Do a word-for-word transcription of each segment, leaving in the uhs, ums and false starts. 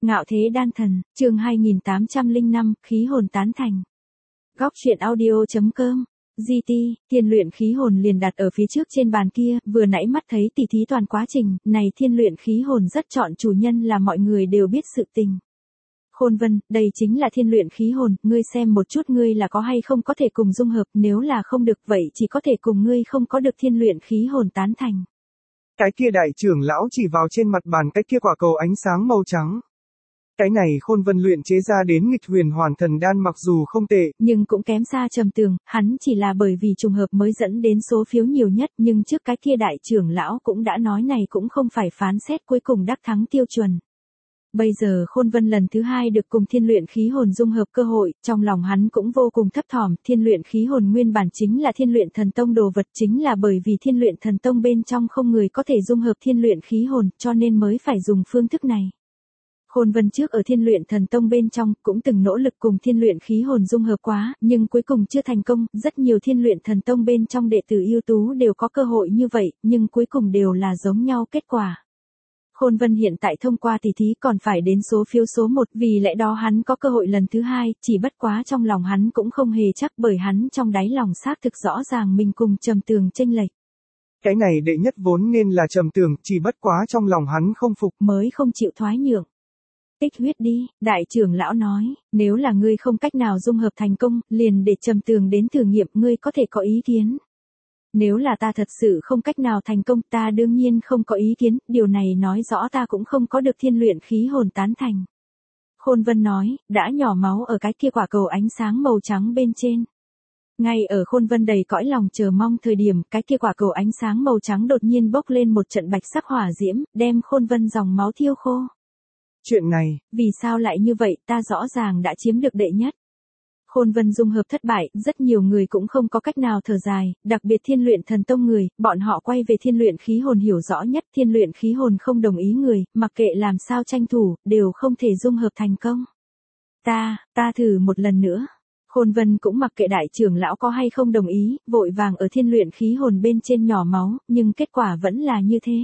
Ngạo thế đan thần, chương hai nghìn tám trăm lẻ năm, khí hồn tán thành. Góc truyện audio chấm com. giê tê, thiên luyện khí hồn liền đặt ở phía trước trên bàn kia, vừa nãy mắt thấy tỉ thí toàn quá trình, này thiên luyện khí hồn rất chọn chủ nhân là mọi người đều biết sự tình. Khôn Vân, đây chính là thiên luyện khí hồn, ngươi xem một chút ngươi là có hay không có thể cùng dung hợp, nếu là không được vậy chỉ có thể cùng ngươi không có được thiên luyện khí hồn tán thành. Cái kia đại trưởng lão chỉ vào trên mặt bàn cái kia quả cầu ánh sáng màu trắng. Cái này Khôn Vân luyện chế ra đến nghịch huyền hoàn thần đan mặc dù không tệ, nhưng cũng kém xa Trầm Tường, hắn chỉ là bởi vì trùng hợp mới dẫn đến số phiếu nhiều nhất, nhưng trước cái kia đại trưởng lão cũng đã nói này cũng không phải phán xét cuối cùng đắc thắng tiêu chuẩn. Bây giờ Khôn Vân lần thứ hai được cùng thiên luyện khí hồn dung hợp cơ hội, trong lòng hắn cũng vô cùng thấp thỏm, thiên luyện khí hồn nguyên bản chính là thiên luyện thần tông đồ vật, chính là bởi vì thiên luyện thần tông bên trong không người có thể dung hợp thiên luyện khí hồn, cho nên mới phải dùng phương thức này. Khôn Vân trước ở thiên luyện thần tông bên trong cũng từng nỗ lực cùng thiên luyện khí hồn dung hợp quá, nhưng cuối cùng chưa thành công, rất nhiều thiên luyện thần tông bên trong đệ tử ưu tú đều có cơ hội như vậy, nhưng cuối cùng đều là giống nhau kết quả. Khôn Vân hiện tại thông qua tỷ thí còn phải đến số phiếu số một, vì lẽ đó hắn có cơ hội lần thứ hai, chỉ bất quá trong lòng hắn cũng không hề chắc bởi hắn trong đáy lòng xác thực rõ ràng mình cùng Trầm Tường chênh lệch. Cái này đệ nhất vốn nên là Trầm Tường, chỉ bất quá trong lòng hắn không phục, mới không chịu thoái nhượng. Tích huyết đi, đại trưởng lão nói, nếu là ngươi không cách nào dung hợp thành công, liền để Trầm Tường đến thử nghiệm, ngươi có thể có ý kiến. Nếu là ta thật sự không cách nào thành công, ta đương nhiên không có ý kiến, điều này nói rõ ta cũng không có được thiên luyện khí hồn tán thành. Khôn Vân nói, đã nhỏ máu ở cái kia quả cầu ánh sáng màu trắng bên trên. Ngay ở Khôn Vân đầy cõi lòng chờ mong thời điểm, cái kia quả cầu ánh sáng màu trắng đột nhiên bốc lên một trận bạch sắc hỏa diễm, đem Khôn Vân dòng máu thiêu khô. Chuyện này, vì sao lại như vậy, ta rõ ràng đã chiếm được đệ nhất. Khôn Vân dung hợp thất bại, rất nhiều người cũng không có cách nào thở dài, đặc biệt thiên luyện thần tông người, bọn họ quay về thiên luyện khí hồn hiểu rõ nhất, thiên luyện khí hồn không đồng ý người, mặc kệ làm sao tranh thủ, đều không thể dung hợp thành công. Ta, ta thử một lần nữa. Khôn Vân cũng mặc kệ đại trưởng lão có hay không đồng ý, vội vàng ở thiên luyện khí hồn bên trên nhỏ máu, nhưng kết quả vẫn là như thế.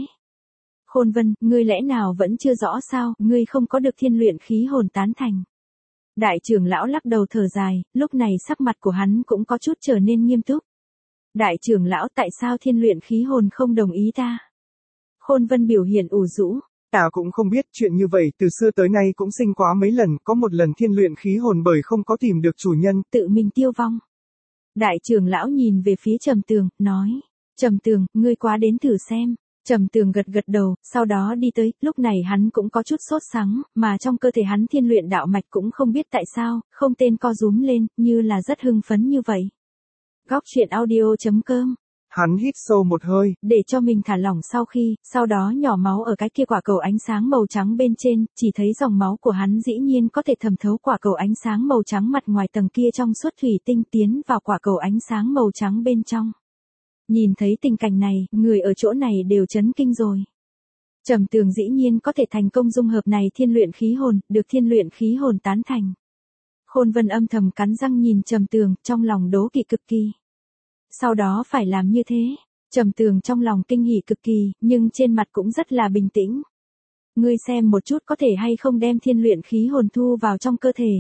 Khôn Vân, ngươi lẽ nào vẫn chưa rõ sao, ngươi không có được thiên luyện khí hồn tán thành. Đại trưởng lão lắc đầu thở dài, lúc này sắc mặt của hắn cũng có chút trở nên nghiêm túc. Đại trưởng lão, tại sao thiên luyện khí hồn không đồng ý ta? Khôn Vân biểu hiện ủ rũ. Ta cũng không biết, chuyện như vậy từ xưa tới nay cũng sinh quá mấy lần, có một lần thiên luyện khí hồn bởi không có tìm được chủ nhân, tự mình tiêu vong. Đại trưởng lão nhìn về phía Trầm Tường, nói, Trầm Tường, ngươi quá đến thử xem. Trầm Tường gật gật đầu, sau đó đi tới, lúc này hắn cũng có chút sốt sắng, mà trong cơ thể hắn thiên luyện đạo mạch cũng không biết tại sao, không tên co rúm lên, như là rất hưng phấn như vậy. Góc truyện audio chấm com. Hắn hít sâu một hơi, để cho mình thả lỏng sau khi, sau đó nhỏ máu ở cái kia quả cầu ánh sáng màu trắng bên trên, chỉ thấy dòng máu của hắn dĩ nhiên có thể thẩm thấu quả cầu ánh sáng màu trắng mặt ngoài tầng kia trong suốt thủy tinh tiến vào quả cầu ánh sáng màu trắng bên trong. Nhìn thấy tình cảnh này, người ở chỗ này đều chấn kinh rồi. Trầm Tường dĩ nhiên có thể thành công dung hợp này thiên luyện khí hồn, được thiên luyện khí hồn tán thành. Khôn Vân âm thầm cắn răng nhìn Trầm Tường, trong lòng đố kỵ cực kỳ. Sau đó phải làm như thế, Trầm Tường trong lòng kinh hỉ cực kỳ, nhưng trên mặt cũng rất là bình tĩnh. Ngươi xem một chút có thể hay không đem thiên luyện khí hồn thu vào trong cơ thể.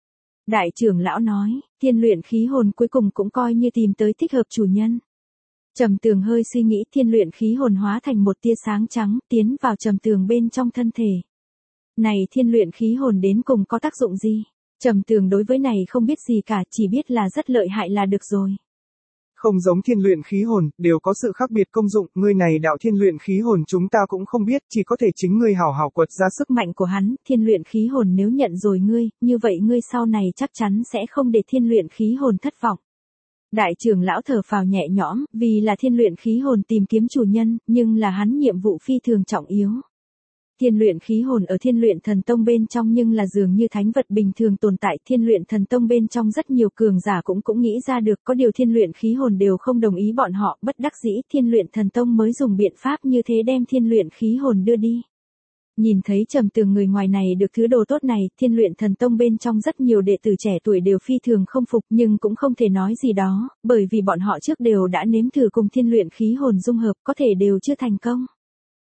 Đại trưởng lão nói, thiên luyện khí hồn cuối cùng cũng coi như tìm tới thích hợp chủ nhân. Trầm Tường hơi suy nghĩ, thiên luyện khí hồn hóa thành một tia sáng trắng, tiến vào Trầm Tường bên trong thân thể. Này thiên luyện khí hồn đến cùng có tác dụng gì? Trầm Tường đối với này không biết gì cả, chỉ biết là rất lợi hại là được rồi. Không giống thiên luyện khí hồn, đều có sự khác biệt công dụng, ngươi này đạo thiên luyện khí hồn chúng ta cũng không biết, chỉ có thể chính ngươi hảo hảo quật ra sức mạnh của hắn, thiên luyện khí hồn nếu nhận rồi ngươi, như vậy ngươi sau này chắc chắn sẽ không để thiên luyện khí hồn thất vọng. Đại trưởng lão thở phào nhẹ nhõm, vì là thiên luyện khí hồn tìm kiếm chủ nhân, nhưng là hắn nhiệm vụ phi thường trọng yếu. Thiên luyện khí hồn ở thiên luyện thần tông bên trong nhưng là dường như thánh vật bình thường tồn tại, thiên luyện thần tông bên trong rất nhiều cường giả cũng cũng nghĩ ra được, có điều thiên luyện khí hồn đều không đồng ý bọn họ, bất đắc dĩ thiên luyện thần tông mới dùng biện pháp như thế đem thiên luyện khí hồn đưa đi. Nhìn thấy Trầm Tường người ngoài này được thứ đồ tốt này, thiên luyện thần tông bên trong rất nhiều đệ tử trẻ tuổi đều phi thường không phục, nhưng cũng không thể nói gì đó, bởi vì bọn họ trước đều đã nếm thử cùng thiên luyện khí hồn dung hợp, có thể đều chưa thành công.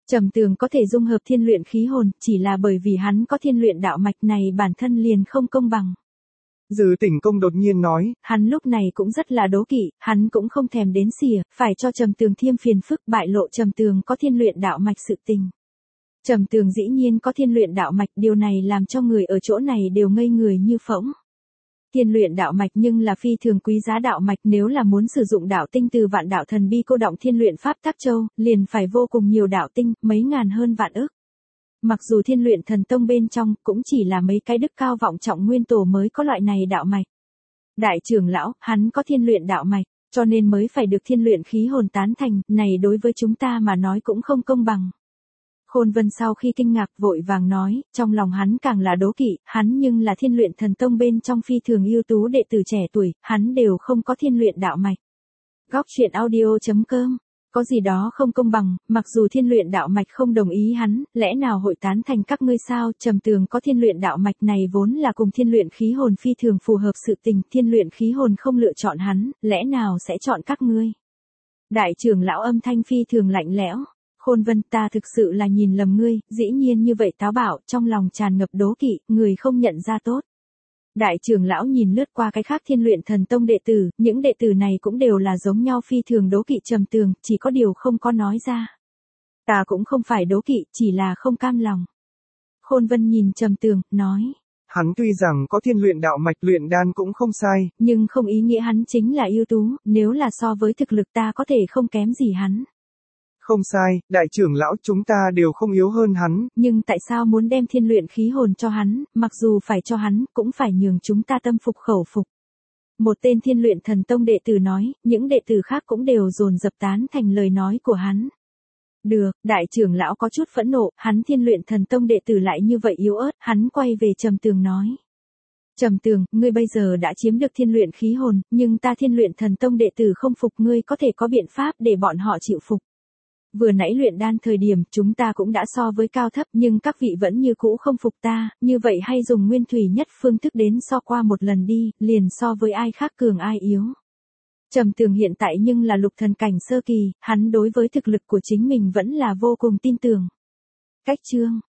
Trầm Tường có thể dung hợp thiên luyện khí hồn, chỉ là bởi vì hắn có thiên luyện đạo mạch này bản thân liền không công bằng. Dư Tỉnh Công đột nhiên nói. Hắn lúc này cũng rất là đố kỵ, hắn cũng không thèm đến xỉa, phải cho Trầm Tường thêm phiền phức bại lộ Trầm Tường có thiên luyện đạo mạch sự tình. Trầm Tường dĩ nhiên có thiên luyện đạo mạch, điều này làm cho người ở chỗ này đều ngây người như phỗng. Thiên luyện đạo mạch nhưng là phi thường quý giá đạo mạch, nếu là muốn sử dụng đạo tinh từ vạn đạo thần bi cô động thiên luyện pháp tắc châu, liền phải vô cùng nhiều đạo tinh, mấy ngàn hơn vạn ức. Mặc dù thiên luyện thần tông bên trong cũng chỉ là mấy cái đức cao vọng trọng nguyên tổ mới có loại này đạo mạch. Đại trưởng lão, hắn có thiên luyện đạo mạch, cho nên mới phải được thiên luyện khí hồn tán thành, này đối với chúng ta mà nói cũng không công bằng. Khôn Vân sau khi kinh ngạc vội vàng nói, trong lòng hắn càng là đố kỵ, hắn nhưng là thiên luyện thần tông bên trong phi thường ưu tú đệ tử trẻ tuổi, hắn đều không có thiên luyện đạo mạch. Góc truyện audio chấm com, có gì đó không công bằng, mặc dù thiên luyện đạo mạch không đồng ý hắn, lẽ nào hội tán thành các ngươi sao? Trầm Tường có thiên luyện đạo mạch này vốn là cùng thiên luyện khí hồn phi thường phù hợp sự tình, thiên luyện khí hồn không lựa chọn hắn, lẽ nào sẽ chọn các ngươi? Đại trưởng lão âm thanh phi thường lạnh lẽo. Khôn Vân, ta thực sự là nhìn lầm ngươi, dĩ nhiên như vậy táo bạo, trong lòng tràn ngập đố kỵ, người không nhận ra tốt. Đại trưởng lão nhìn lướt qua cái khác thiên luyện thần tông đệ tử, những đệ tử này cũng đều là giống nhau phi thường đố kỵ Trầm Tường, chỉ có điều không có nói ra. Ta cũng không phải đố kỵ, chỉ là không cam lòng. Khôn Vân nhìn Trầm Tường, nói. Hắn tuy rằng có thiên luyện đạo mạch luyện đan cũng không sai. Nhưng không ý nghĩa hắn chính là ưu tú, nếu là so với thực lực ta có thể không kém gì hắn. Không sai, đại trưởng lão chúng ta đều không yếu hơn hắn. Nhưng tại sao muốn đem thiên luyện khí hồn cho hắn, mặc dù phải cho hắn, cũng phải nhường chúng ta tâm phục khẩu phục. Một tên thiên luyện thần tông đệ tử nói, những đệ tử khác cũng đều dồn dập tán thành lời nói của hắn. Được, đại trưởng lão có chút phẫn nộ, hắn thiên luyện thần tông đệ tử lại như vậy yếu ớt, hắn quay về Trầm Tường nói. Trầm Tường, ngươi bây giờ đã chiếm được thiên luyện khí hồn, nhưng ta thiên luyện thần tông đệ tử không phục ngươi có thể có biện pháp để bọn họ chịu phục. Vừa nãy luyện đan thời điểm chúng ta cũng đã so với cao thấp nhưng các vị vẫn như cũ không phục ta, như vậy hay dùng nguyên thủy nhất phương thức đến so qua một lần đi, liền so với ai khác cường ai yếu. Trầm Tường hiện tại nhưng là lục thần cảnh sơ kỳ, hắn đối với thực lực của chính mình vẫn là vô cùng tin tưởng. Cách chương